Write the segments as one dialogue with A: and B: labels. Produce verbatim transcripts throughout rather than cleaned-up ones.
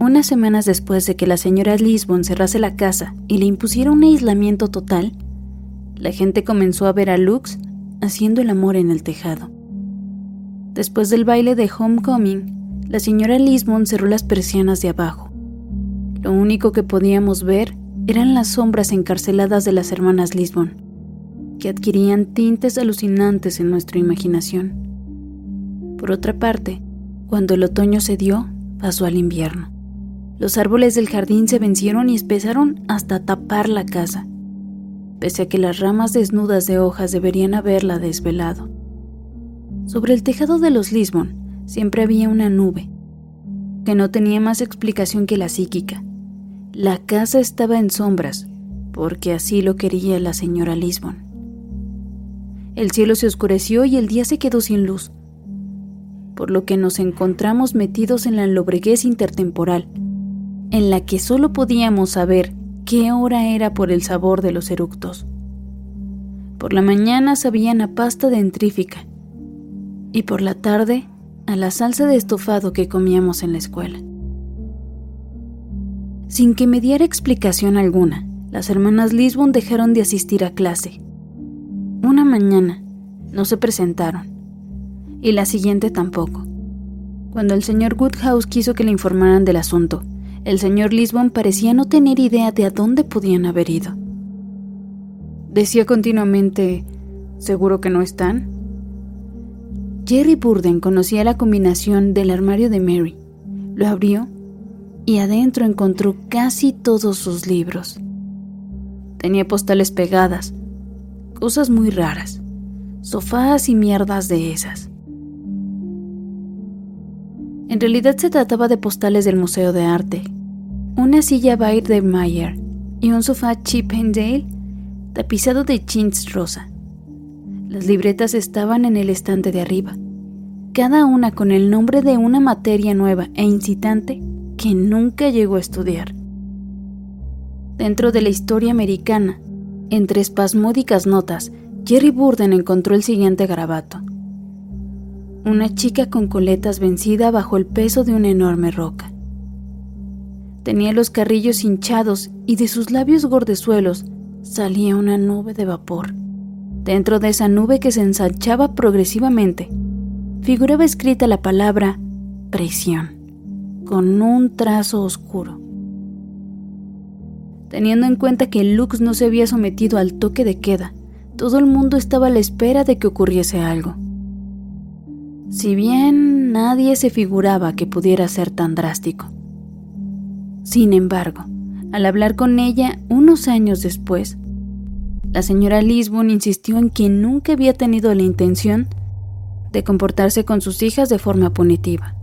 A: Unas semanas después de que la señora Lisbon cerrase la casa y le impusiera un aislamiento total, la gente comenzó a ver a Lux haciendo el amor en el tejado. Después del baile de Homecoming, la señora Lisbon cerró las persianas de abajo. Lo único que podíamos ver eran las sombras encarceladas de las hermanas Lisbon, que adquirían tintes alucinantes en nuestra imaginación. Por otra parte, cuando el otoño cedió, pasó al invierno. Los árboles del jardín se vencieron y espesaron hasta tapar la casa, pese a que las ramas desnudas de hojas deberían haberla desvelado. Sobre el tejado de los Lisbon siempre había una nube, que no tenía más explicación que la psíquica. La casa estaba en sombras, porque así lo quería la señora Lisbon. El cielo se oscureció y el día se quedó sin luz, por lo que nos encontramos metidos en la lobreguez intertemporal, en la que solo podíamos saber qué hora era por el sabor de los eructos. Por la mañana sabían a pasta dentrífica y por la tarde a la salsa de estofado que comíamos en la escuela. Sin que me diera explicación alguna, las hermanas Lisbon dejaron de asistir a clase. Una mañana no se presentaron y la siguiente tampoco. Cuando el señor Woodhouse quiso que le informaran del asunto, el señor Lisbon parecía no tener idea de a dónde podían haber ido. Decía continuamente, ¿seguro que no están? Jerry Burden conocía la combinación del armario de Mary. Lo abrió y adentro encontró casi todos sus libros. Tenía postales pegadas, cosas muy raras, sofás y mierdas de esas. En realidad se trataba de postales del Museo de Arte, una silla Biedermeier y un sofá Chippendale tapizado de chintz rosa. Las libretas estaban en el estante de arriba, cada una con el nombre de una materia nueva e incitante que nunca llegó a estudiar. Dentro de la historia americana, entre espasmódicas notas, Jerry Burden encontró el siguiente garabato: una chica con coletas vencida bajo el peso de una enorme roca. Tenía los carrillos hinchados y de sus labios gordezuelos salía una nube de vapor. Dentro de esa nube que se ensanchaba progresivamente, figuraba escrita la palabra prisión, con un trazo oscuro. Teniendo en cuenta que Lux no se había sometido al toque de queda, todo el mundo estaba a la espera de que ocurriese algo. Si bien nadie se figuraba que pudiera ser tan drástico. Sin embargo, al hablar con ella unos años después, la señora Lisbon insistió en que nunca había tenido la intención de comportarse con sus hijas de forma punitiva.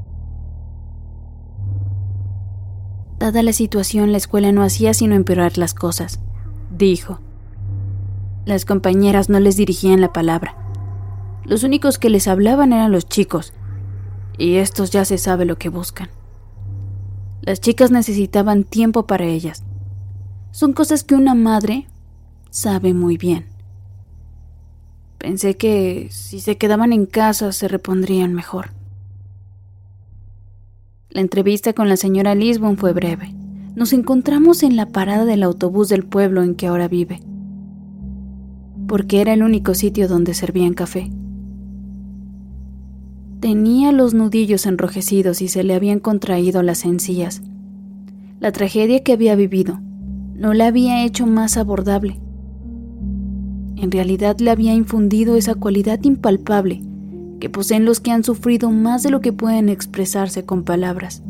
A: Dada la situación, la escuela no hacía sino empeorar las cosas, dijo. Las compañeras no les dirigían la palabra. Los únicos que les hablaban eran los chicos, y estos ya se sabe lo que buscan. Las chicas necesitaban tiempo para ellas. Son cosas que una madre sabe muy bien. Pensé que si se quedaban en casa se repondrían mejor. La entrevista con la señora Lisbon fue breve. Nos encontramos en la parada del autobús del pueblo en que ahora vive, porque era el único sitio donde servían café. Tenía los nudillos enrojecidos y se le habían contraído las encías. La tragedia que había vivido no la había hecho más abordable. En realidad le había infundido esa cualidad impalpable que poseen los que han sufrido más de lo que pueden expresarse con palabras.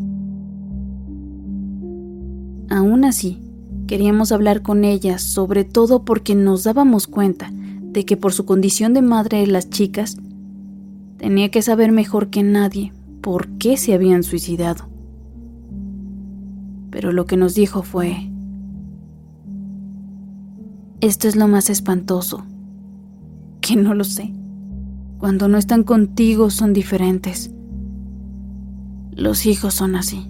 A: Aún así, queríamos hablar con ella, sobre todo porque nos dábamos cuenta de que por su condición de madre de las chicas, tenía que saber mejor que nadie por qué se habían suicidado. Pero lo que nos dijo fue: esto es lo más espantoso, que no lo sé. Cuando no están contigo son diferentes. Los hijos son así.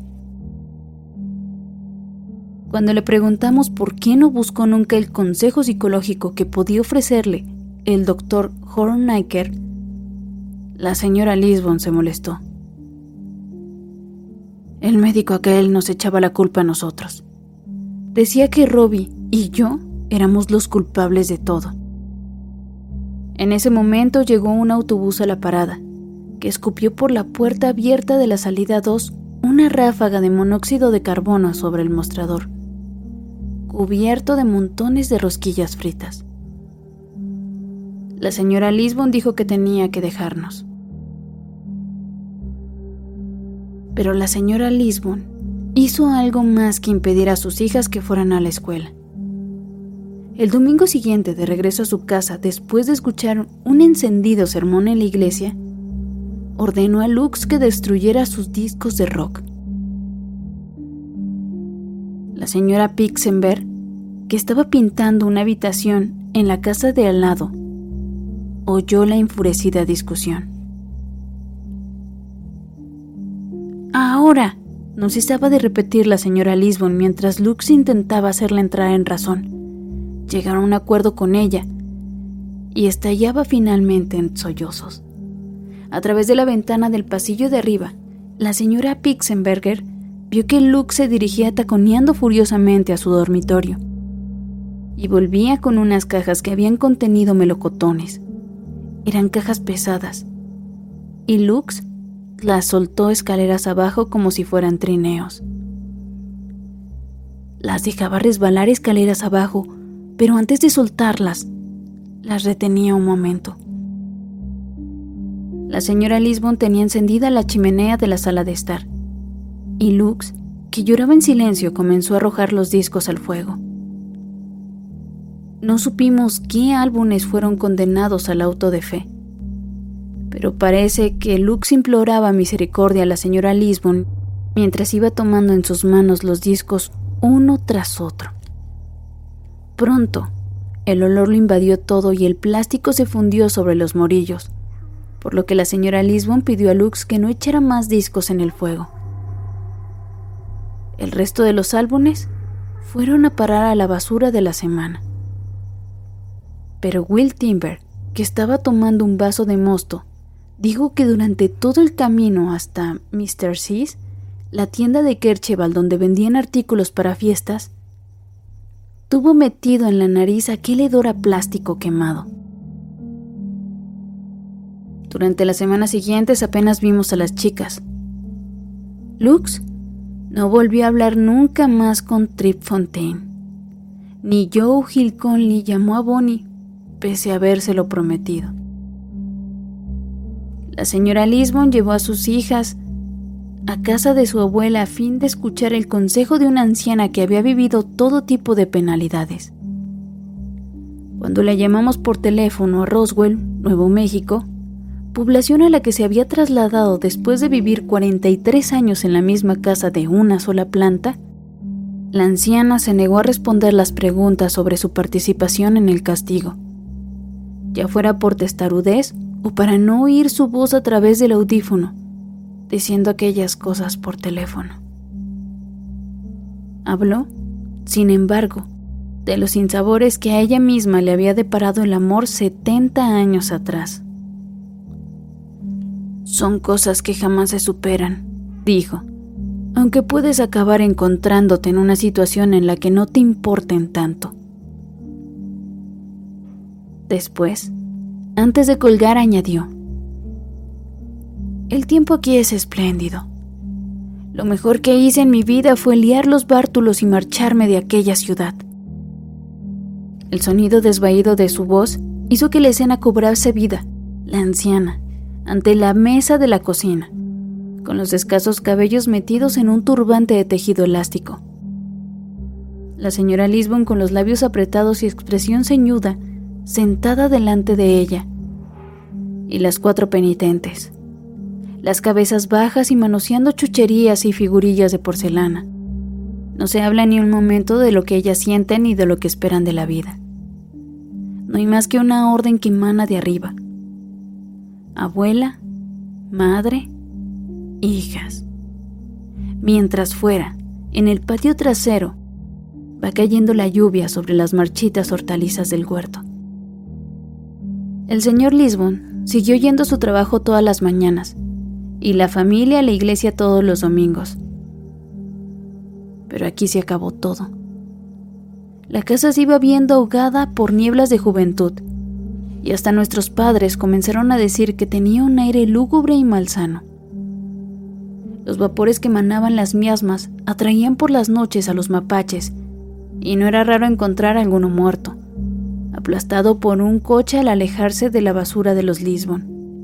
A: Cuando le preguntamos por qué no buscó nunca el consejo psicológico que podía ofrecerle el doctor Hornaker, la señora Lisbon se molestó. El médico aquel nos echaba la culpa a nosotros. Decía que Robbie y yo éramos los culpables de todo. En ese momento llegó un autobús a la parada, que escupió por la puerta abierta de la salida dos una ráfaga de monóxido de carbono sobre el mostrador, cubierto de montones de rosquillas fritas. La señora Lisbon dijo que tenía que dejarnos. Pero la señora Lisbon hizo algo más que impedir a sus hijas que fueran a la escuela. El domingo siguiente, de regreso a su casa, después de escuchar un encendido sermón en la iglesia, ordenó a Lux que destruyera sus discos de rock. La señora Pixenberg, que estaba pintando una habitación en la casa de al lado, oyó la enfurecida discusión. «Ahora», no cesaba de repetir la señora Lisbon mientras Lux intentaba hacerla entrar en razón, llegar a un acuerdo con ella, y estallaba finalmente en sollozos. A través de la ventana del pasillo de arriba, la señora Pixenberger vio que Lux se dirigía taconeando furiosamente a su dormitorio y volvía con unas cajas que habían contenido melocotones. Eran cajas pesadas, y Lux las soltó escaleras abajo como si fueran trineos. Las dejaba resbalar escaleras abajo, pero antes de soltarlas, las retenía un momento. La señora Lisbon tenía encendida la chimenea de la sala de estar, y Lux, que lloraba en silencio, comenzó a arrojar los discos al fuego. No supimos qué álbumes fueron condenados al auto de fe, pero parece que Lux imploraba misericordia a la señora Lisbon mientras iba tomando en sus manos los discos uno tras otro. Pronto, el olor lo invadió todo y el plástico se fundió sobre los morillos, por lo que la señora Lisbon pidió a Lux que no echara más discos en el fuego. El resto de los álbumes fueron a parar a la basura de la semana. Pero Will Timber, que estaba tomando un vaso de mosto, dijo que durante todo el camino hasta mister C's, la tienda de Kercheval donde vendían artículos para fiestas, tuvo metido en la nariz aquel hedor a plástico quemado. Durante las semanas siguientes apenas vimos a las chicas. Lux no volvió a hablar nunca más con Trip Fontaine. Ni Joe Hill Conley llamó a Bonnie, pese a habérselo prometido. La señora Lisbon llevó a sus hijas a casa de su abuela a fin de escuchar el consejo de una anciana que había vivido todo tipo de penalidades. Cuando la llamamos por teléfono a Roswell, Nuevo México, población a la que se había trasladado después de vivir cuarenta y tres años en la misma casa de una sola planta, la anciana se negó a responder las preguntas sobre su participación en el castigo, ya fuera por testarudez o para no oír su voz a través del audífono, diciendo aquellas cosas por teléfono. Habló, sin embargo, de los sinsabores que a ella misma le había deparado el amor setenta años atrás. «Son cosas que jamás se superan», dijo, «aunque puedes acabar encontrándote en una situación en la que no te importen tanto». Después, antes de colgar, añadió: «El tiempo aquí es espléndido. Lo mejor que hice en mi vida fue liar los bártulos y marcharme de aquella ciudad». El sonido desvaído de su voz hizo que la escena cobrase vida. La anciana, ante la mesa de la cocina, con los escasos cabellos metidos en un turbante de tejido elástico. La señora Lisbon, con los labios apretados y expresión ceñuda, sentada delante de ella, y las cuatro penitentes, las cabezas bajas y manoseando chucherías y figurillas de porcelana. No se habla ni un momento de lo que ellas sienten ni de lo que esperan de la vida. No hay más que una orden que emana de arriba. Abuela, madre, hijas. Mientras fuera, en el patio trasero, va cayendo la lluvia sobre las marchitas hortalizas del huerto. El señor Lisbon siguió yendo a su trabajo todas las mañanas y la familia a la iglesia todos los domingos, Pero aquí se acabó todo. La casa se iba viendo ahogada por nieblas de juventud, y hasta nuestros padres comenzaron a decir que tenía un aire lúgubre y malsano. Los vapores que emanaban las miasmas atraían por las noches a los mapaches, y no era raro encontrar a alguno muerto, aplastado por un coche al alejarse de la basura de los Lisbon.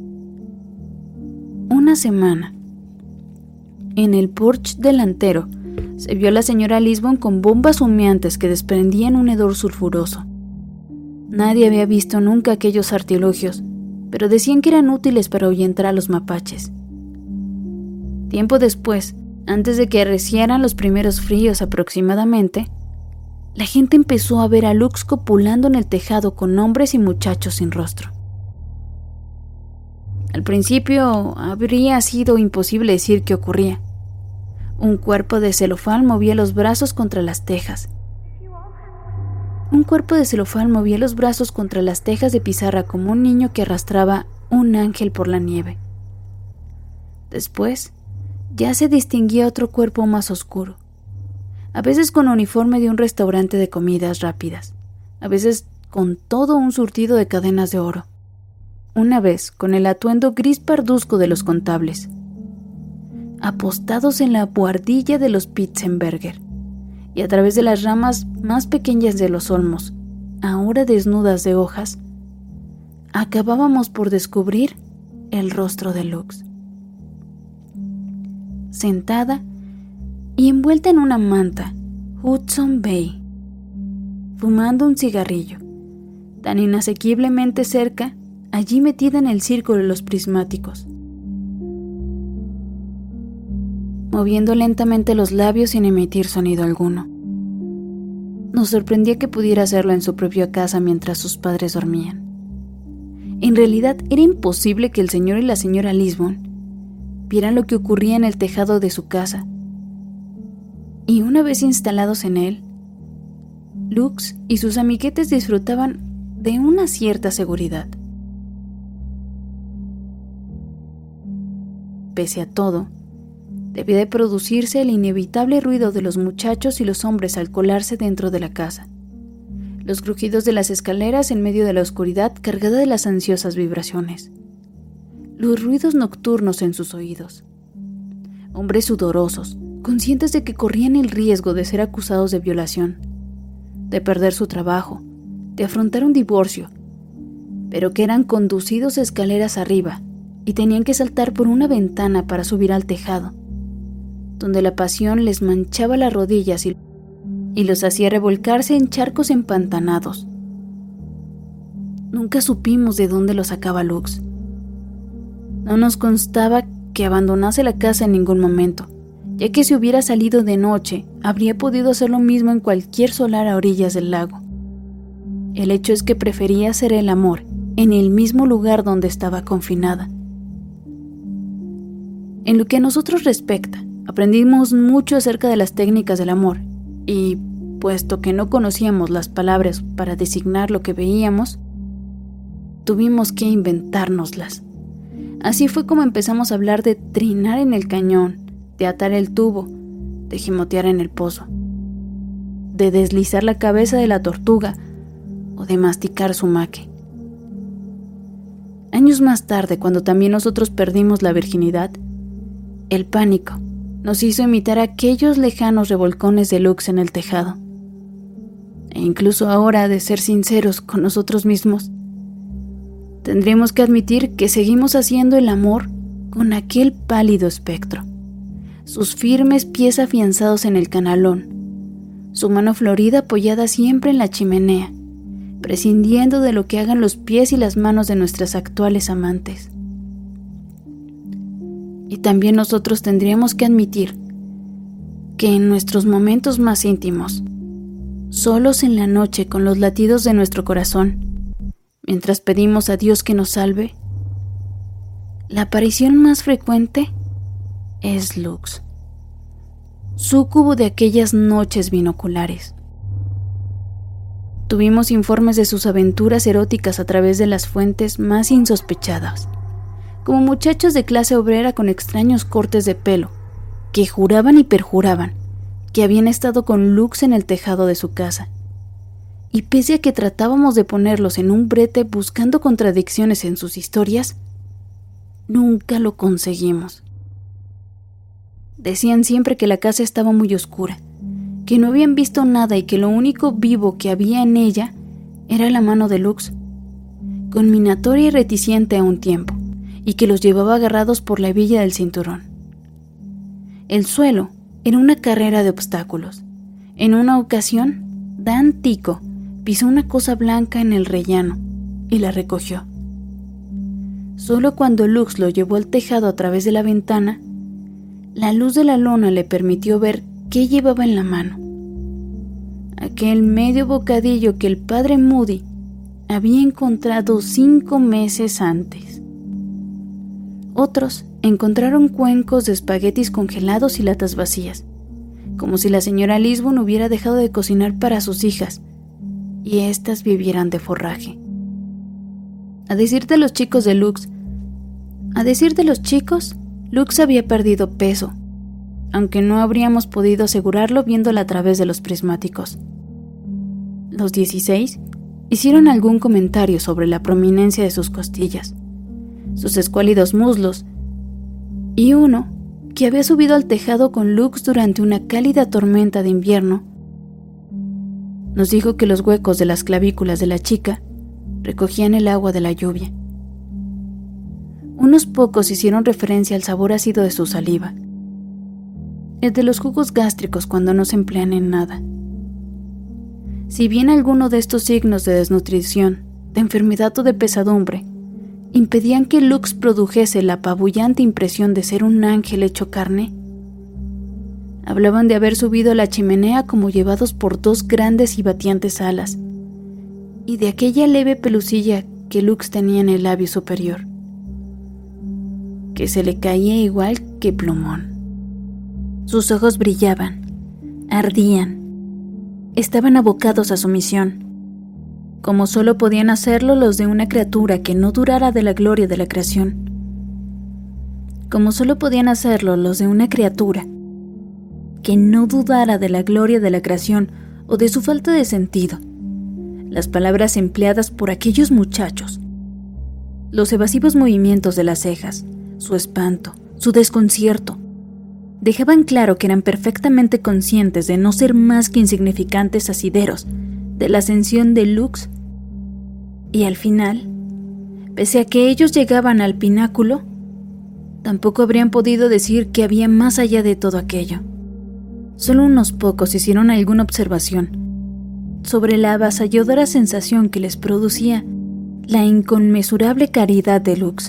A: Una semana. En el porche delantero se vio a la señora Lisbon con bombas humeantes que desprendían un hedor sulfuroso. Nadie había visto nunca aquellos artilugios, pero decían que eran útiles para ahuyentar a los mapaches. Tiempo después, antes de que arreciaran los primeros fríos aproximadamente, la gente empezó a ver a Lux copulando en el tejado con hombres y muchachos sin rostro. Al principio habría sido imposible decir qué ocurría. Un cuerpo de celofán movía los brazos contra las tejas. Un cuerpo de celofán movía los brazos contra las tejas de pizarra como un niño que arrastraba un ángel por la nieve. Después, ya se distinguía otro cuerpo más oscuro, a veces con uniforme de un restaurante de comidas rápidas, a veces con todo un surtido de cadenas de oro, una vez con el atuendo gris parduzco de los contables, apostados en la buhardilla de los Pitzenberger, y a través de las ramas más pequeñas de los olmos, ahora desnudas de hojas, acabábamos por descubrir el rostro de Lux. Sentada y envuelta en una manta, Hudson Bay, fumando un cigarrillo, tan inasequiblemente cerca, allí metida en el círculo de los prismáticos, moviendo lentamente los labios sin emitir sonido alguno. Nos sorprendía que pudiera hacerlo en su propia casa mientras sus padres dormían. En realidad era imposible que el señor y la señora Lisbon vieran lo que ocurría en el tejado de su casa. Y una vez instalados en él, Lux y sus amiguetes disfrutaban de una cierta seguridad. Pese a todo, debía de producirse el inevitable ruido de los muchachos y los hombres al colarse dentro de la casa, los crujidos de las escaleras en medio de la oscuridad cargada de las ansiosas vibraciones, los ruidos nocturnos en sus oídos. Hombres sudorosos, conscientes de que corrían el riesgo de ser acusados de violación, de perder su trabajo, de afrontar un divorcio, pero que eran conducidos escaleras arriba y tenían que saltar por una ventana para subir al tejado, donde la pasión les manchaba las rodillas y, y los hacía revolcarse en charcos empantanados. Nunca supimos de dónde lo sacaba Lux. No nos constaba que abandonase la casa en ningún momento, ya que si hubiera salido de noche, habría podido hacer lo mismo en cualquier solar a orillas del lago. El hecho es que prefería hacer el amor en el mismo lugar donde estaba confinada. En lo que a nosotros respecta, aprendimos mucho acerca de las técnicas del amor, y, puesto que no conocíamos las palabras para designar lo que veíamos, tuvimos que inventárnoslas. Así fue como empezamos a hablar de trinar en el cañón, de atar el tubo, de gimotear en el pozo, de deslizar la cabeza de la tortuga o de masticar su maque. Años más tarde, cuando también nosotros perdimos la virginidad, el pánico nos hizo imitar aquellos lejanos revolcones de Lux en el tejado. E incluso ahora, de ser sinceros con nosotros mismos, tendremos que admitir que seguimos haciendo el amor con aquel pálido espectro, sus firmes pies afianzados en el canalón, su mano florida apoyada siempre en la chimenea, prescindiendo de lo que hagan los pies y las manos de nuestras actuales amantes. Y también nosotros tendríamos que admitir que en nuestros momentos más íntimos, solos en la noche con los latidos de nuestro corazón, mientras pedimos a Dios que nos salve, la aparición más frecuente es Lux, súcubo de aquellas noches binoculares. Tuvimos informes de sus aventuras eróticas a través de las fuentes más insospechadas, como muchachos de clase obrera con extraños cortes de pelo, que juraban y perjuraban que habían estado con Lux en el tejado de su casa. Y pese a que tratábamos de ponerlos en un brete buscando contradicciones en sus historias, nunca lo conseguimos. Decían siempre que la casa estaba muy oscura, que no habían visto nada y que lo único vivo que había en ella era la mano de Lux, conminatoria y reticente a un tiempo, y que los llevaba agarrados por la hebilla del cinturón. El suelo era una carrera de obstáculos. En una ocasión, Dan Tico pisó una cosa blanca en el rellano y la recogió. Solo cuando Lux lo llevó al tejado a través de la ventana, la luz de la lona le permitió ver qué llevaba en la mano. Aquel medio bocadillo que el padre Moody había encontrado cinco meses antes. Otros encontraron cuencos de espaguetis congelados y latas vacías, como si la señora Lisbon hubiera dejado de cocinar para sus hijas y éstas vivieran de forraje. A decir de los chicos de Lux, a decir de los chicos, Lux había perdido peso, aunque no habríamos podido asegurarlo viéndola a través de los prismáticos. Los dieciséis hicieron algún comentario sobre la prominencia de sus costillas, sus escuálidos muslos, y uno, que había subido al tejado con Lux durante una cálida tormenta de invierno, nos dijo que los huecos de las clavículas de la chica recogían el agua de la lluvia. Unos pocos hicieron referencia al sabor ácido de su saliva, el de los jugos gástricos cuando no se emplean en nada. Si bien alguno de estos signos de desnutrición, de enfermedad o de pesadumbre impedían que Lux produjese la apabullante impresión de ser un ángel hecho carne, hablaban de haber subido a la chimenea como llevados por dos grandes y batientes alas, y de aquella leve pelusilla que Lux tenía en el labio superior, que se le caía igual que plumón. Sus ojos brillaban, ardían, estaban abocados a su misión, como solo podían hacerlo los de una criatura que no durara de la gloria de la creación, como solo podían hacerlo los de una criatura que no dudara de la gloria de la creación o de su falta de sentido. Las palabras empleadas por aquellos muchachos, los evasivos movimientos de las cejas, su espanto, su desconcierto, dejaban claro que eran perfectamente conscientes de no ser más que insignificantes asideros de la ascensión de Lux, y al final, pese a que ellos llegaban al pináculo, tampoco habrían podido decir que había más allá de todo aquello. Solo unos pocos hicieron alguna observación sobre la avasalladora sensación que les producía la inconmensurable caridad de Lux.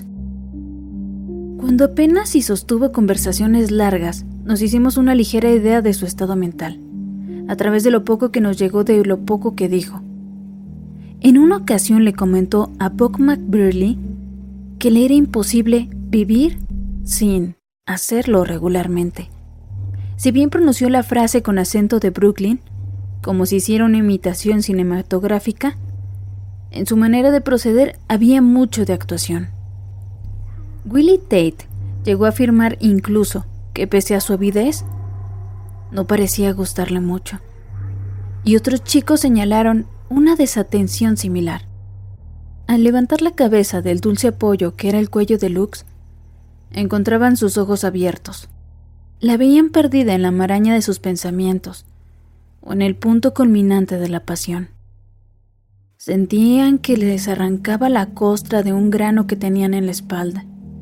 A: Cuando apenas si sostuvo conversaciones largas, nos hicimos una ligera idea de su estado mental, a través de lo poco que nos llegó de lo poco que dijo. En una ocasión le comentó a Buck McBurley que le era imposible vivir sin hacerlo regularmente. Si bien pronunció la frase con acento de Brooklyn, como si hiciera una imitación cinematográfica, en su manera de proceder había mucho de actuación. Willie Tate llegó a afirmar incluso que pese a su avidez, no parecía gustarle mucho, y otros chicos señalaron una desatención similar. Al levantar la cabeza del dulce apoyo que era el cuello de Lux, encontraban sus ojos abiertos. La veían perdida en la maraña de sus pensamientos, o en el punto culminante de la pasión. Sentían que les arrancaba la costra de un grano que tenían en la espalda.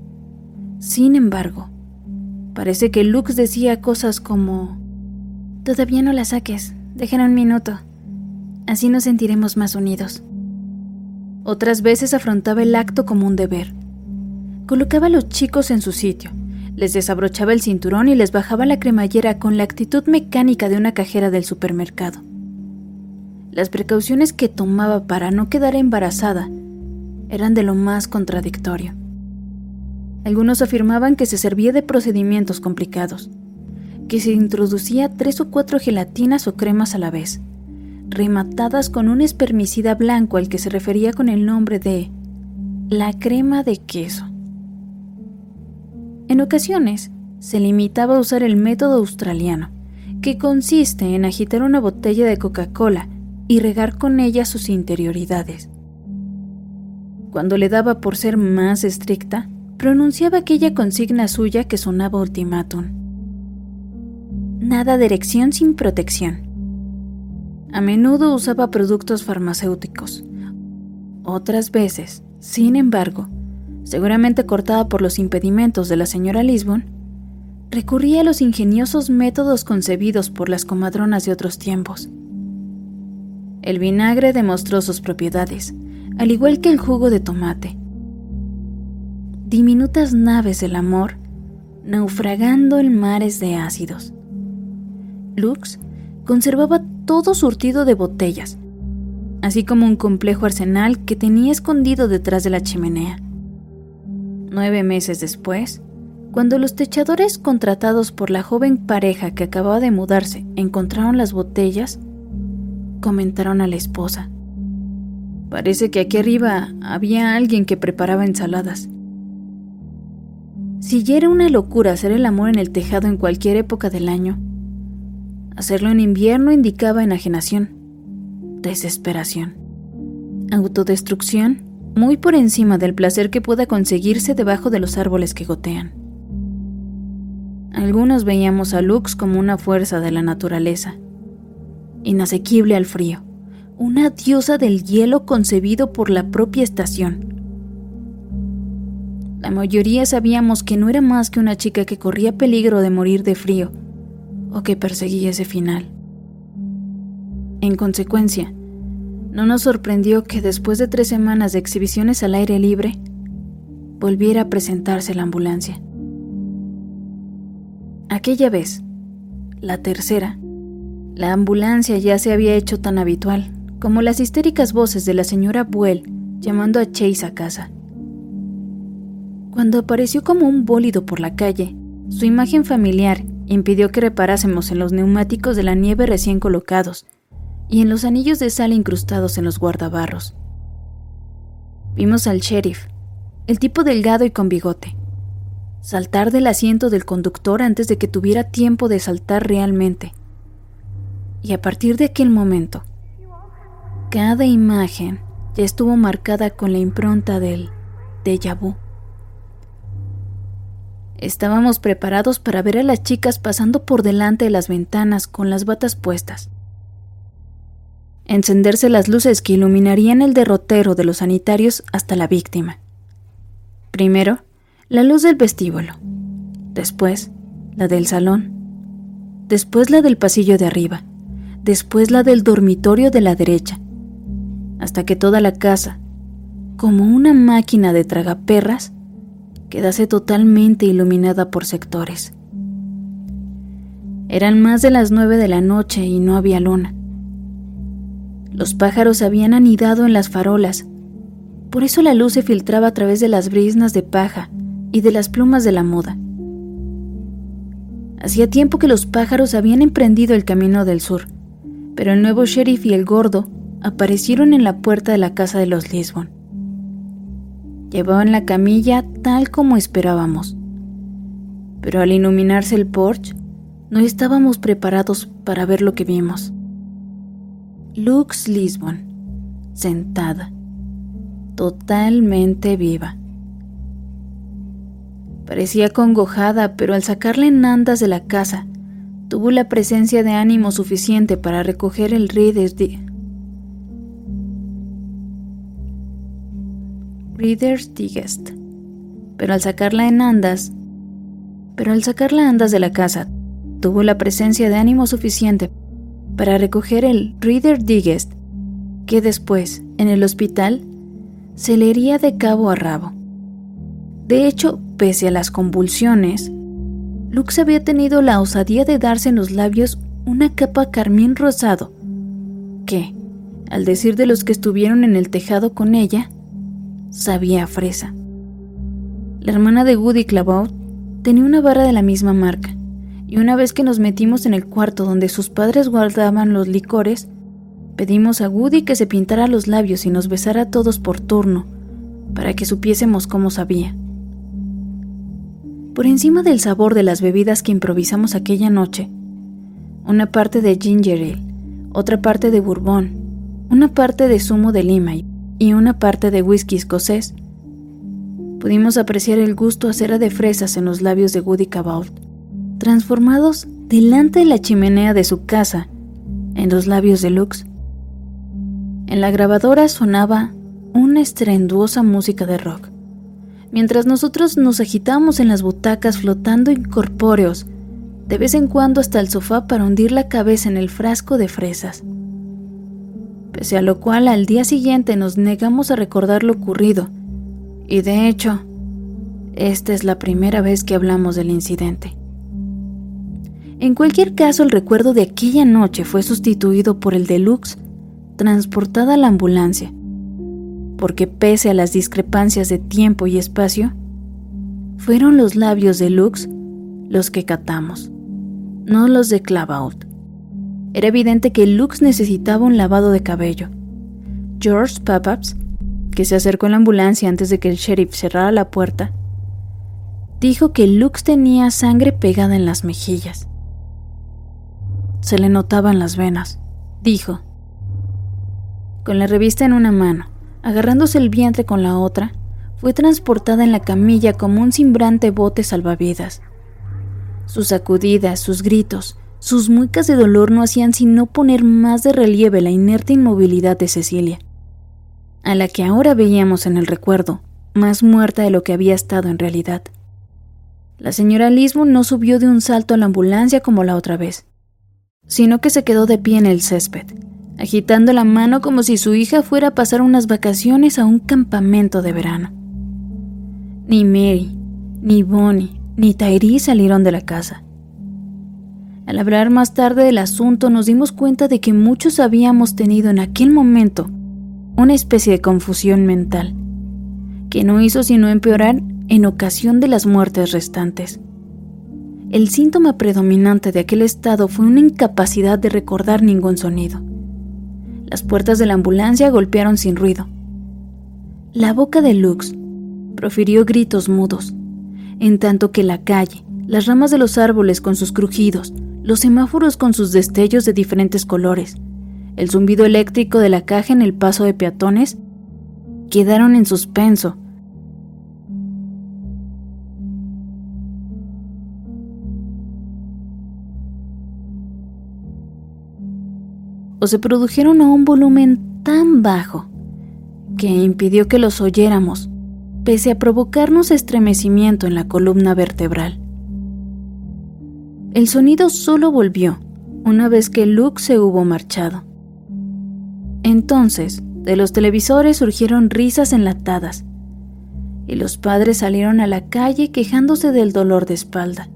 A: Sin embargo, parece que Lux decía cosas como: «Todavía no la saques, déjala un minuto, así nos sentiremos más unidos». Otras veces afrontaba el acto como un deber. Colocaba a los chicos en su sitio, les desabrochaba el cinturón y les bajaba la cremallera con la actitud mecánica de una cajera del supermercado. Las precauciones que tomaba para no quedar embarazada eran de lo más contradictorio. Algunos afirmaban que se servía de procedimientos complicados, que se introducía tres o cuatro gelatinas o cremas a la vez, rematadas con un espermicida blanco al que se refería con el nombre de la crema de queso. En ocasiones se limitaba a usar el método australiano, que consiste en agitar una botella de Coca-Cola y regar con ella sus interioridades. Cuando le daba por ser más estricta, pronunciaba aquella consigna suya que sonaba ultimátum: nada de erección sin protección. A menudo usaba productos farmacéuticos. Otras veces, sin embargo, seguramente cortada por los impedimentos de la señora Lisbon, recurría a los ingeniosos métodos concebidos por las comadronas de otros tiempos. El vinagre demostró sus propiedades, al igual que el jugo de tomate. Diminutas naves del amor, naufragando en mares de ácidos. Lux conservaba todo surtido de botellas, así como un complejo arsenal que tenía escondido detrás de la chimenea. Nueve meses después, cuando los techadores contratados por la joven pareja que acababa de mudarse encontraron las botellas, comentaron a la esposa: parece que aquí arriba había alguien que preparaba ensaladas. Si ya era una locura hacer el amor en el tejado en cualquier época del año, hacerlo en invierno indicaba enajenación, desesperación, autodestrucción, muy por encima del placer que pueda conseguirse debajo de los árboles que gotean. Algunos veíamos a Lux como una fuerza de la naturaleza, inasequible al frío, una diosa del hielo concebido por la propia estación. La mayoría sabíamos que no era más que una chica que corría peligro de morir de frío o que perseguía ese final. En consecuencia, no nos sorprendió que después de tres semanas de exhibiciones al aire libre, volviera a presentarse la ambulancia. Aquella vez, la tercera, la ambulancia ya se había hecho tan habitual como las histéricas voces de la señora Buell llamando a Chase a casa. Cuando apareció como un bólido por la calle, su imagen familiar impidió que reparásemos en los neumáticos de la nieve recién colocados y en los anillos de sal incrustados en los guardabarros. Vimos al sheriff, el tipo delgado y con bigote, saltar del asiento del conductor antes de que tuviera tiempo de saltar realmente. Y a partir de aquel momento, cada imagen ya estuvo marcada con la impronta del déjà vu. Estábamos preparados para ver a las chicas pasando por delante de las ventanas con las batas puestas, encenderse las luces que iluminarían el derrotero de los sanitarios hasta la víctima. Primero, la luz del vestíbulo, después la del salón, después la del pasillo de arriba, después la del dormitorio de la derecha, hasta que toda la casa, como una máquina de tragaperras, quedase totalmente iluminada por sectores. Eran más de las nueve de la noche y no había luna. Los pájaros habían anidado en las farolas, por eso la luz se filtraba a través de las briznas de paja y de las plumas de la muda. Hacía tiempo que los pájaros habían emprendido el camino del sur, pero el nuevo sheriff y el gordo aparecieron en la puerta de la casa de los Lisbon. Llevaban la camilla tal como esperábamos, pero al iluminarse el porche, no estábamos preparados para ver lo que vimos. Lux Lisbon, sentada, totalmente viva. Parecía acongojada, pero al sacarla en andas de la casa, tuvo la presencia de ánimo suficiente para recoger el Reader's, Di- Reader's Digest. Pero al sacarla en andas, pero al sacarla andas de la casa, tuvo la presencia de ánimo suficiente para recoger el Reader's Digest, que después, en el hospital, se leería de cabo a rabo. De hecho, pese a las convulsiones, Lux había tenido la osadía de darse en los labios una capa carmín rosado, que, al decir de los que estuvieron en el tejado con ella, sabía a fresa. La hermana de Woody Clabaut tenía una barra de la misma marca, y una vez que nos metimos en el cuarto donde sus padres guardaban los licores, pedimos a Woody que se pintara los labios y nos besara a todos por turno, para que supiésemos cómo sabía. Por encima del sabor de las bebidas que improvisamos aquella noche, una parte de ginger ale, otra parte de bourbon, una parte de zumo de lima y una parte de whisky escocés. Pudimos apreciar el gusto a cera de fresas en los labios de Woody Cabot, transformados delante de la chimenea de su casa en los labios de Lux. En la grabadora sonaba una estruendosa música de rock, mientras nosotros nos agitábamos en las butacas flotando incorpóreos, de vez en cuando hasta el sofá para hundir la cabeza en el frasco de fresas. Pese a lo cual, al día siguiente nos negamos a recordar lo ocurrido, y de hecho, esta es la primera vez que hablamos del incidente. En cualquier caso, el recuerdo de aquella noche fue sustituido por el de Lux, transportada a la ambulancia, porque pese a las discrepancias de tiempo y espacio, fueron los labios de Lux los que catamos, no los de Clabaut. Era evidente que Lux necesitaba un lavado de cabello. George Papaps, que se acercó a la ambulancia antes de que el sheriff cerrara la puerta, dijo que Lux tenía sangre pegada en las mejillas. Se le notaban las venas, dijo. Con la revista en una mano, agarrándose el vientre con la otra, fue transportada en la camilla como un cimbrante bote salvavidas. Sus sacudidas, sus gritos, sus muecas de dolor no hacían sino poner más de relieve la inerte inmovilidad de Cecilia, a la que ahora veíamos en el recuerdo, más muerta de lo que había estado en realidad. La señora Lisbon no subió de un salto a la ambulancia como la otra vez, sino que se quedó de pie en el césped, agitando la mano como si su hija fuera a pasar unas vacaciones a un campamento de verano. Ni Mary, ni Bonnie, ni Tyree salieron de la casa. Al hablar más tarde del asunto, nos dimos cuenta de que muchos habíamos tenido en aquel momento una especie de confusión mental, que no hizo sino empeorar en ocasión de las muertes restantes. El síntoma predominante de aquel estado fue una incapacidad de recordar ningún sonido. Las puertas de la ambulancia golpearon sin ruido. La boca de Lux profirió gritos mudos, en tanto que la calle, las ramas de los árboles con sus crujidos, los semáforos con sus destellos de diferentes colores, el zumbido eléctrico de la caja en el paso de peatones, quedaron en suspenso. O se produjeron a un volumen tan bajo que impidió que los oyéramos, pese a provocarnos estremecimiento en la columna vertebral. El sonido solo volvió una vez que Lux se hubo marchado. Entonces, de los televisores surgieron risas enlatadas, y los padres salieron a la calle quejándose del dolor de espalda.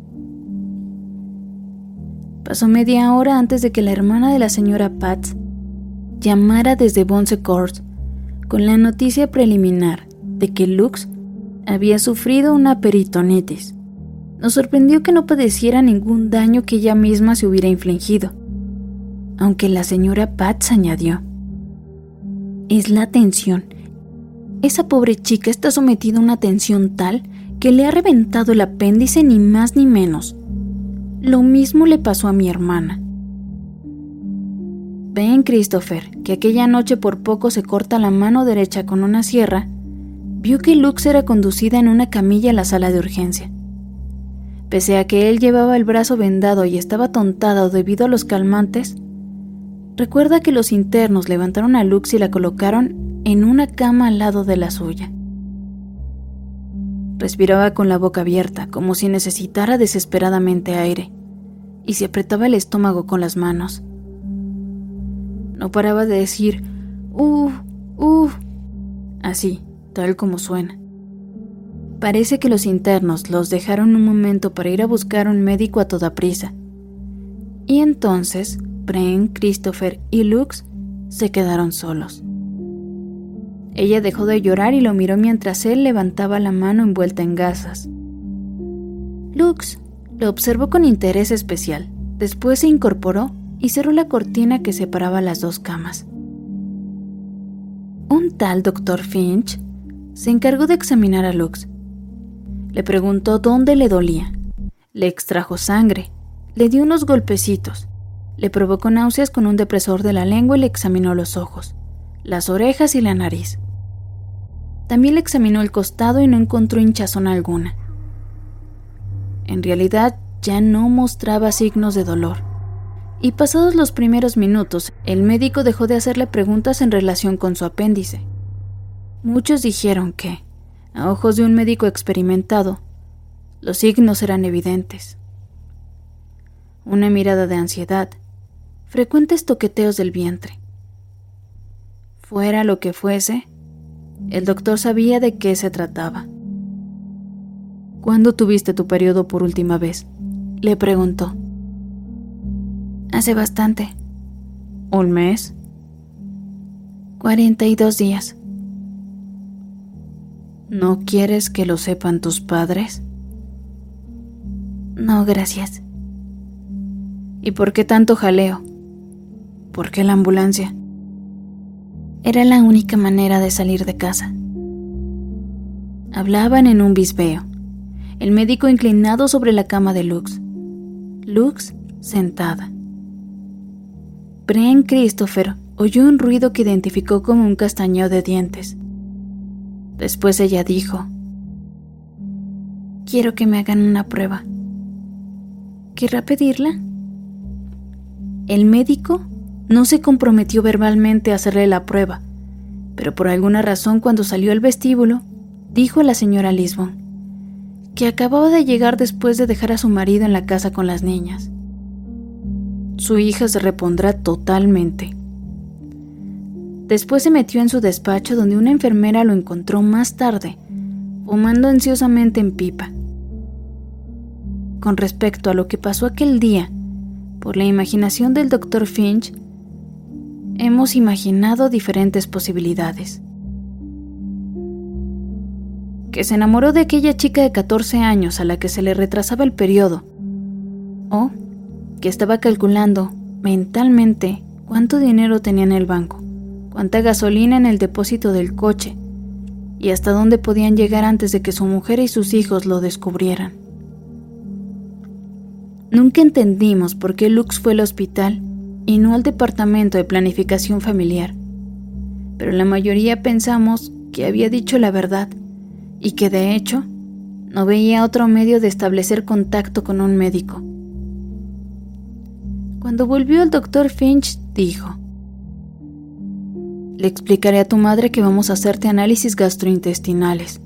A: Pasó media hora antes de que la hermana de la señora Patz llamara desde Bonse Court con la noticia preliminar de que Lux había sufrido una peritonitis. Nos sorprendió que no padeciera ningún daño que ella misma se hubiera infligido, aunque la señora Patz añadió: es la tensión. Esa pobre chica está sometida a una tensión tal que le ha reventado el apéndice, ni más ni menos. Lo mismo le pasó a mi hermana. Ven, Christopher, que aquella noche por poco se corta la mano derecha con una sierra, vio que Lux era conducida en una camilla a la sala de urgencia. Pese a que él llevaba el brazo vendado y estaba tontado debido a los calmantes, recuerda que los internos levantaron a Lux y la colocaron en una cama al lado de la suya. Respiraba con la boca abierta, como si necesitara desesperadamente aire, y se apretaba el estómago con las manos. No paraba de decir «uh, uh», así, tal como suena. Parece que los internos los dejaron un momento para ir a buscar un médico a toda prisa. Y entonces, Brent, Christopher y Lux se quedaron solos. Ella dejó de llorar y lo miró mientras él levantaba la mano envuelta en gasas. Lux lo observó con interés especial. Después se incorporó y cerró la cortina que separaba las dos camas. Un tal doctor Finch se encargó de examinar a Lux. Le preguntó dónde le dolía. Le extrajo sangre. Le dio unos golpecitos Le provocó náuseas con un depresor de la lengua y le examinó los ojos, las orejas y la nariz. También le examinó el costado y no encontró hinchazón alguna. En realidad ya no mostraba signos de dolor. Y pasados los primeros minutos, el médico dejó de hacerle preguntas en relación con su apéndice. Muchos dijeron que, a ojos de un médico experimentado, los signos eran evidentes. Una mirada de ansiedad, frecuentes toqueteos del vientre. Fuera lo que fuese, el doctor sabía de qué se trataba. ¿Cuándo tuviste tu periodo por última vez?, le preguntó. Hace bastante. ¿Un mes? Cuarenta y dos días. ¿No quieres que lo sepan tus padres? No, gracias. ¿Y por qué tanto jaleo? ¿Por qué la ambulancia? Era la única manera de salir de casa. Hablaban en un bisbeo, el médico inclinado sobre la cama de Lux, Lux sentada. Brent Christopher oyó un ruido que identificó como un castañeo de dientes. Después ella dijo: quiero que me hagan una prueba. ¿Querrá pedirla? El médico no se comprometió verbalmente a hacerle la prueba, pero por alguna razón cuando salió al vestíbulo, dijo a la señora Lisbon que acababa de llegar después de dejar a su marido en la casa con las niñas. Su hija se repondrá totalmente. Después se metió en su despacho, donde una enfermera lo encontró más tarde, fumando ansiosamente en pipa. Con respecto a lo que pasó aquel día, por la imaginación del doctor Finch, hemos imaginado diferentes posibilidades. Que se enamoró de aquella chica de catorce años a la que se le retrasaba el periodo, o que estaba calculando mentalmente cuánto dinero tenía en el banco, cuánta gasolina en el depósito del coche y hasta dónde podían llegar antes de que su mujer y sus hijos lo descubrieran. Nunca entendimos por qué Lux fue al hospital y no al departamento de planificación familiar, pero la mayoría pensamos que había dicho la verdad y que de hecho no veía otro medio de establecer contacto con un médico. Cuando volvió el doctor Finch, dijo: le explicaré a tu madre que vamos a hacerte análisis gastrointestinales.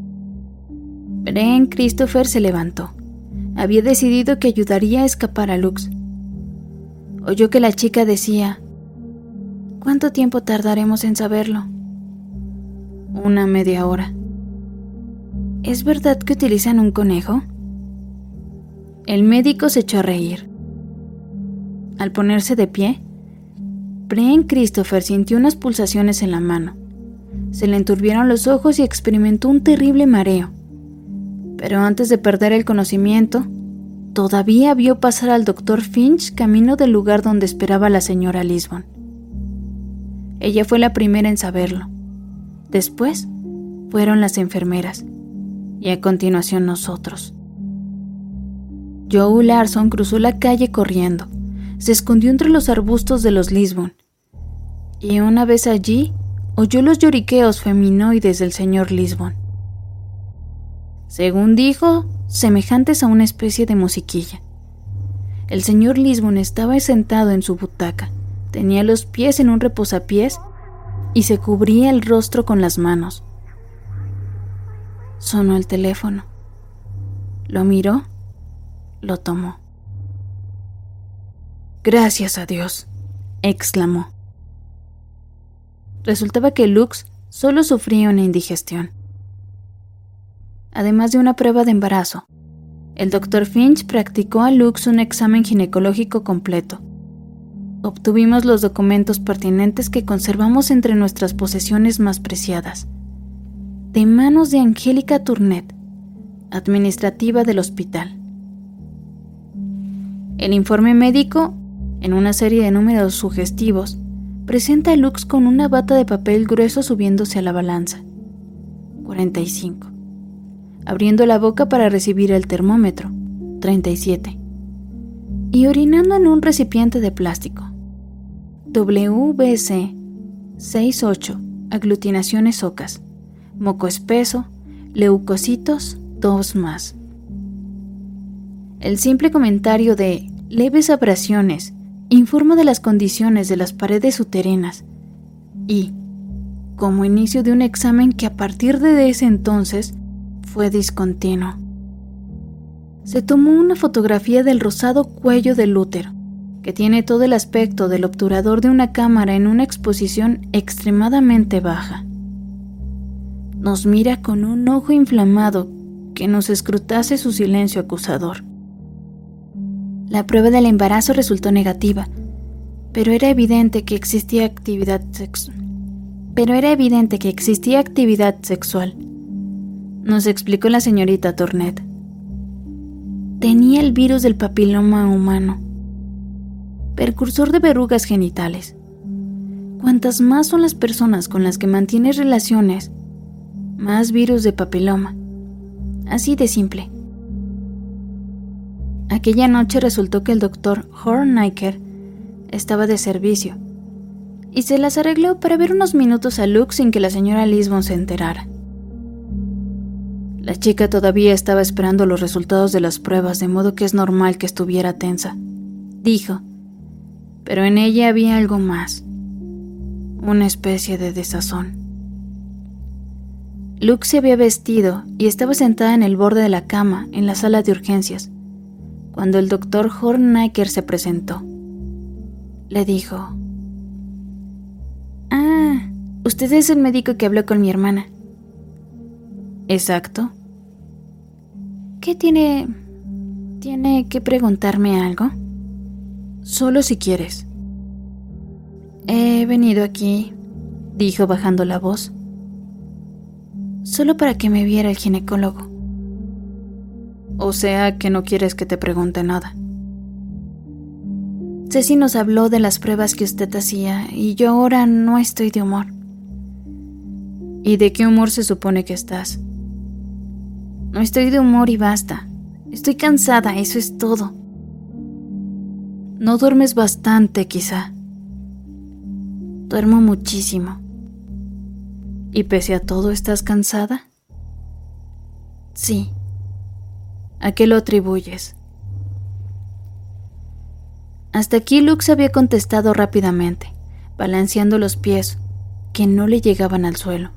A: Brent Christopher se levantó. Había decidido que ayudaría a escapar a Lux. Oyó que la chica decía: ¿cuánto tiempo tardaremos en saberlo? Una media hora. ¿Es verdad que utilizan un conejo? El médico se echó a reír. Al ponerse de pie, Brent Christopher sintió unas pulsaciones en la mano. Se le enturbieron los ojos y experimentó un terrible mareo. Pero antes de perder el conocimiento, todavía vio pasar al doctor Finch camino del lugar donde esperaba la señora Lisbon. Ella fue la primera en saberlo. Después fueron las enfermeras y a continuación nosotros. Joe Larson cruzó la calle corriendo. Se escondió entre los arbustos de los Lisbon y una vez allí oyó los lloriqueos feminoides del señor Lisbon. Según dijo, semejantes a una especie de musiquilla. El señor Lisbon estaba sentado en su butaca, tenía los pies en un reposapiés y se cubría el rostro con las manos. Sonó el teléfono. Lo miró, lo tomó. «Gracias a Dios», exclamó. Resultaba que Lux solo sufría una indigestión. Además de una prueba de embarazo, el doctor Finch practicó a Lux un examen ginecológico completo. Obtuvimos los documentos pertinentes que conservamos entre nuestras posesiones más preciadas, de manos de Angélica Turnet, administrativa del hospital. El informe médico, en una serie de números sugestivos, presenta a Lux con una bata de papel grueso subiéndose a la balanza. cuarenta y cinco. Abriendo la boca para recibir el termómetro. treinta y siete. y orinando en un recipiente de plástico. W B C sesenta y ocho, aglutinaciones ocas, moco espeso, leucocitos, dos más. El simple comentario de leves abrasiones informa de las condiciones de las paredes uterinas y, como inicio de un examen que a partir de ese entonces fue discontinuo. Se tomó una fotografía del rosado cuello del útero, que tiene todo el aspecto del obturador de una cámara en una exposición extremadamente baja. Nos mira con un ojo inflamado que nos escrutase su silencio acusador. La prueba del embarazo resultó negativa, pero era evidente que existía actividad sex- pero era evidente que existía actividad sexual, nos explicó la señorita Tornet. Tenía el virus del papiloma humano, precursor de verrugas genitales. Cuantas más son las personas con las que mantienes relaciones, más virus de papiloma. Así de simple. Aquella noche resultó que el doctor Horneiker estaba de servicio y se las arregló para ver unos minutos a Luke sin que la señora Lisbon se enterara. La chica todavía estaba esperando los resultados de las pruebas, de modo que es normal que estuviera tensa, dijo, pero en ella había algo más, una especie de desazón. Luke se había vestido y estaba sentada en el borde de la cama en la sala de urgencias, cuando el doctor Horneiker se presentó. Le dijo: «Ah, usted es el médico que habló con mi hermana». «Exacto». «¿Qué tiene... tiene que preguntarme algo?» «Solo si quieres». «He venido aquí», dijo bajando la voz, «solo para que me viera el ginecólogo». «O sea que no quieres que te pregunte nada». «Ceci nos habló de las pruebas que usted hacía y yo ahora no estoy de humor». «¿Y de qué humor se supone que estás?» «No estoy de humor y basta. Estoy cansada, eso es todo». «No duermes bastante, quizá». «Duermo muchísimo». «¿Y pese a todo estás cansada?» «Sí». «¿A qué lo atribuyes?» Hasta aquí Luke se había contestado rápidamente, balanceando los pies, que no le llegaban al suelo.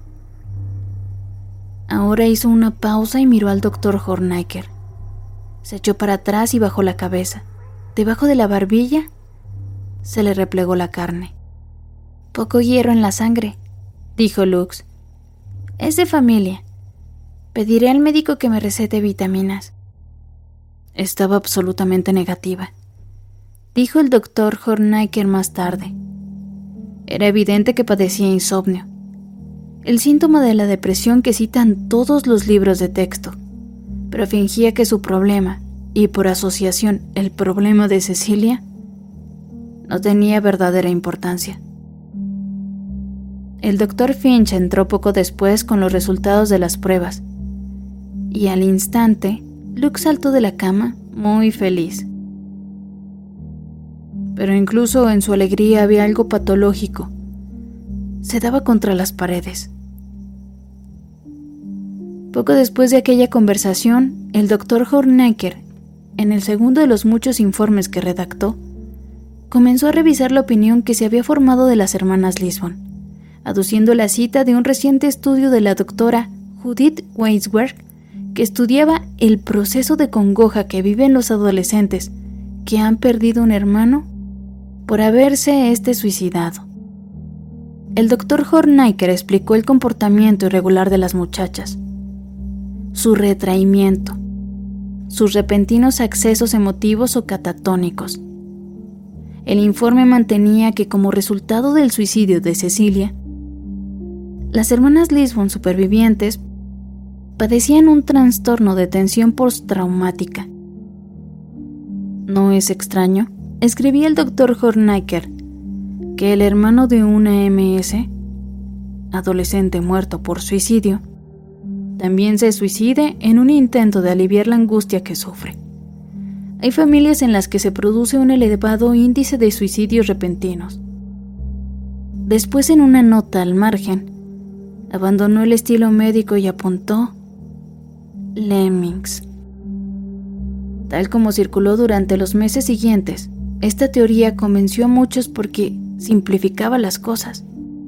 A: Ahora hizo una pausa y miró al doctor Horneiker. Se echó para atrás y bajó la cabeza. Debajo de la barbilla se le replegó la carne. «Poco hierro en la sangre», dijo Lux. «Es de familia. Pediré al médico que me recete vitaminas». Estaba absolutamente negativa, dijo el doctor Horneiker más tarde. Era evidente que padecía insomnio, el síntoma de la depresión que citan todos los libros de texto, pero fingía que su problema, y por asociación el problema de Cecilia, no tenía verdadera importancia. El doctor Finch entró poco después con los resultados de las pruebas, y al instante Luke saltó de la cama muy feliz. Pero incluso en su alegría había algo patológico. Se daba contra las paredes. Poco después de aquella conversación, el doctor Horneiker, en el segundo de los muchos informes que redactó, comenzó a revisar la opinión que se había formado de las hermanas Lisbon, aduciendo la cita de un reciente estudio de la doctora Judith Weisberg, que estudiaba el proceso de congoja que viven los adolescentes que han perdido un hermano por haberse este suicidado. El doctor Horneiker explicó el comportamiento irregular de las muchachas, su retraimiento, sus repentinos accesos emotivos o catatónicos. El informe mantenía que como resultado del suicidio de Cecilia, las hermanas Lisbon supervivientes padecían un trastorno de tensión postraumática. No es extraño, escribía el doctor Horneiker, que el hermano de una eme ese, adolescente muerto por suicidio, también se suicide en un intento de aliviar la angustia que sufre, hay familias en las que se produce un elevado índice de suicidios repentinos. Después, en una nota al margen, abandonó el estilo médico y apuntó Lemmings. Tal como circuló durante los meses siguientes, esta teoría convenció a muchos porque simplificaba las cosas.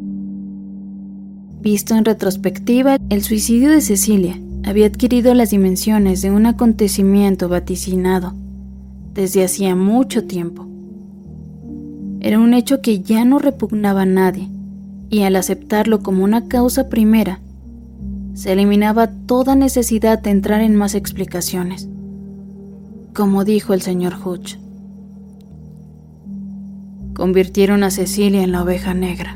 A: Visto en retrospectiva, el suicidio de Cecilia había adquirido las dimensiones de un acontecimiento vaticinado desde hacía mucho tiempo. Era un hecho que ya no repugnaba a nadie, y al aceptarlo como una causa primera, se eliminaba toda necesidad de entrar en más explicaciones. Como dijo el señor Hutch, convirtieron a Cecilia en la oveja negra.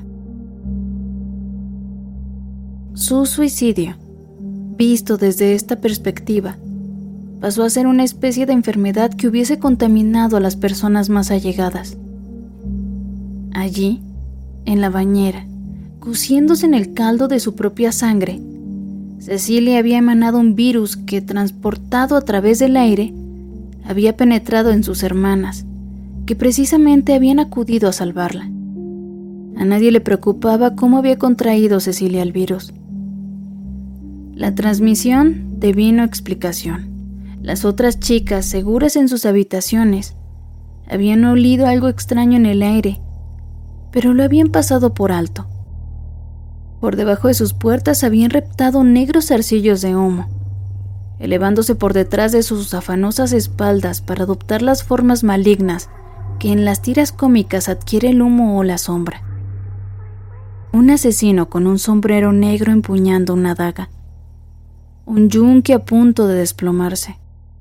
A: Su suicidio, visto desde esta perspectiva, pasó a ser una especie de enfermedad que hubiese contaminado a las personas más allegadas. Allí, en la bañera, cociéndose en el caldo de su propia sangre, Cecilia había emanado un virus que, transportado a través del aire, había penetrado en sus hermanas, que precisamente habían acudido a salvarla. A nadie le preocupaba cómo había contraído Cecilia el virus. La transmisión devino explicación. Las otras chicas, seguras en sus habitaciones, habían olido algo extraño en el aire, pero lo habían pasado por alto. Por debajo de sus puertas habían reptado negros zarcillos de humo, elevándose por detrás de sus afanosas espaldas para adoptar las formas malignas que en las tiras cómicas adquiere el humo o la sombra. Un asesino con un sombrero negro empuñando una daga, un yunque a punto de desplomarse.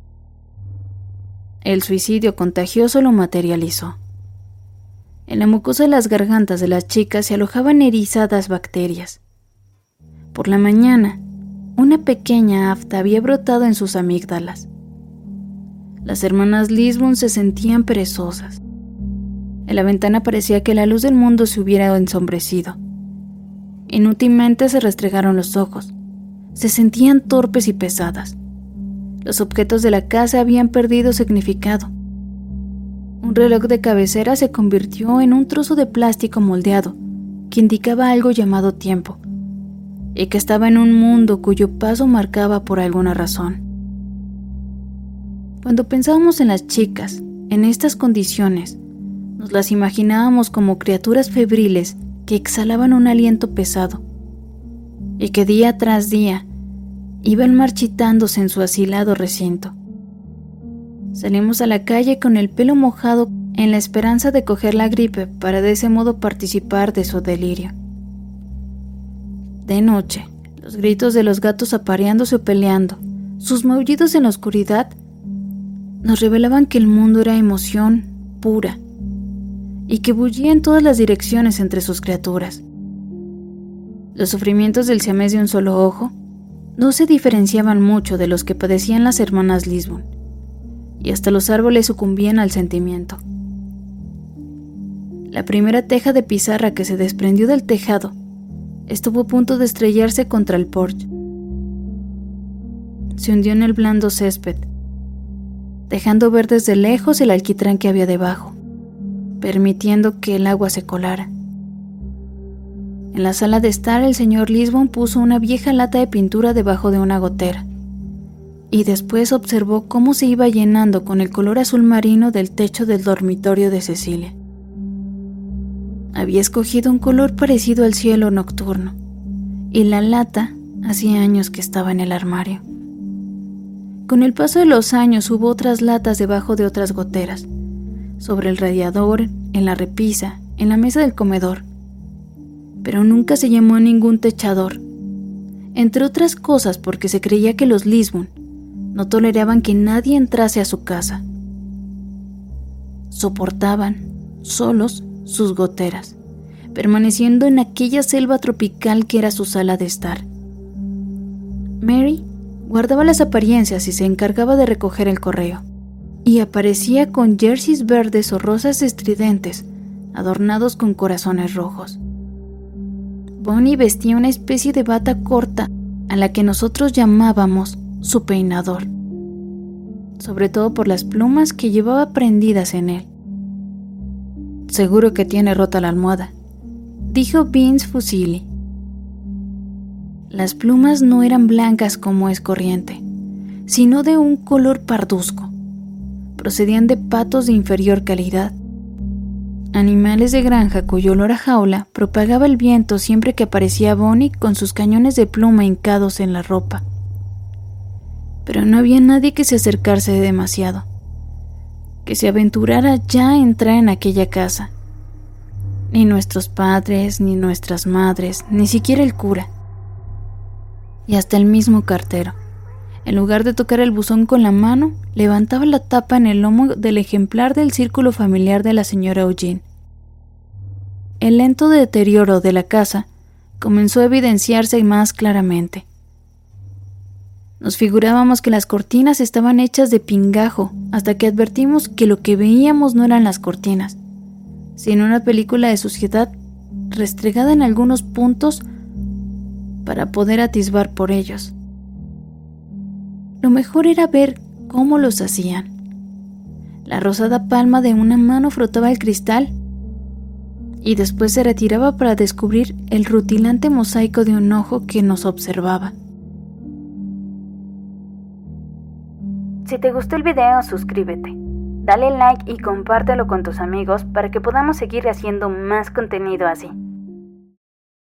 A: El suicidio contagioso lo materializó. En la mucosa de las gargantas de las chicas se alojaban erizadas bacterias. Por la mañana, una pequeña afta había brotado en sus amígdalas. Las hermanas Lisbon se sentían perezosas. En la ventana parecía que la luz del mundo se hubiera ensombrecido. Inútilmente se restregaron los ojos. Se sentían torpes y pesadas. Los objetos de la casa habían perdido significado. Un reloj de cabecera se convirtió en un trozo de plástico moldeado que indicaba algo llamado tiempo, y que estaba en un mundo cuyo paso marcaba por alguna razón. Cuando pensábamos en las chicas, en estas condiciones, nos las imaginábamos como criaturas febriles que exhalaban un aliento pesado, y que día tras día iban marchitándose en su asilado recinto. Salimos a la calle con el pelo mojado en la esperanza de coger la gripe para de ese modo participar de su delirio. De noche, los gritos de los gatos apareándose o peleando, sus maullidos en la oscuridad, nos revelaban que el mundo era emoción pura y que bullía en todas las direcciones entre sus criaturas. Los sufrimientos del siamés de un solo ojo no se diferenciaban mucho de los que padecían las hermanas Lisbon, y hasta los árboles sucumbían al sentimiento. La primera teja de pizarra que se desprendió del tejado estuvo a punto de estrellarse contra el porche. Se hundió en el blando césped, dejando ver desde lejos el alquitrán que había debajo, permitiendo que el agua se colara. En la sala de estar, el señor Lisbon puso una vieja lata de pintura debajo de una gotera, y después observó cómo se iba llenando con el color azul marino del techo del dormitorio de Cecilia. Había escogido un color parecido al cielo nocturno, y la lata hacía años que estaba en el armario. Con el paso de los años hubo otras latas debajo de otras goteras, sobre el radiador, en la repisa, en la mesa del comedor, pero nunca se llamó a ningún techador, entre otras cosas porque se creía que los Lisbon no toleraban que nadie entrase a su casa. Soportaban, solos, sus goteras, permaneciendo en aquella selva tropical que era su sala de estar. Mary guardaba las apariencias y se encargaba de recoger el correo, y aparecía con jerseys verdes o rosas estridentes, adornados con corazones rojos. Bonnie vestía una especie de bata corta a la que nosotros llamábamos su peinador. sobre todo por las plumas que llevaba prendidas en él. «Seguro que tiene rota la almohada», dijo Vince Fusili. Las plumas no eran blancas como es corriente, sino de un color parduzco. Procedían de patos de inferior calidad, animales de granja cuyo olor a jaula propagaba el viento siempre que aparecía Bonnie con sus cañones de pluma hincados en la ropa. Pero no había nadie que se acercarse demasiado, que se aventurara ya a entrar en aquella casa. Ni nuestros padres, ni nuestras madres, ni siquiera el cura. Y hasta el mismo cartero, en lugar de tocar el buzón con la mano, levantaba la tapa en el lomo del ejemplar del círculo familiar de la señora Eugene. El lento deterioro de la casa comenzó a evidenciarse más claramente. Nos figurábamos que las cortinas estaban hechas de pingajo, hasta que advertimos que lo que veíamos no eran las cortinas, sino una película de suciedad restregada en algunos puntos para poder atisbar por ellos. Lo mejor era ver cómo los hacían. La rosada palma de una mano frotaba el cristal y después se retiraba para descubrir el rutilante mosaico de un ojo que nos observaba.
B: Si te gustó el video, suscríbete, dale like y compártelo con tus amigos para que podamos seguir haciendo más contenido así.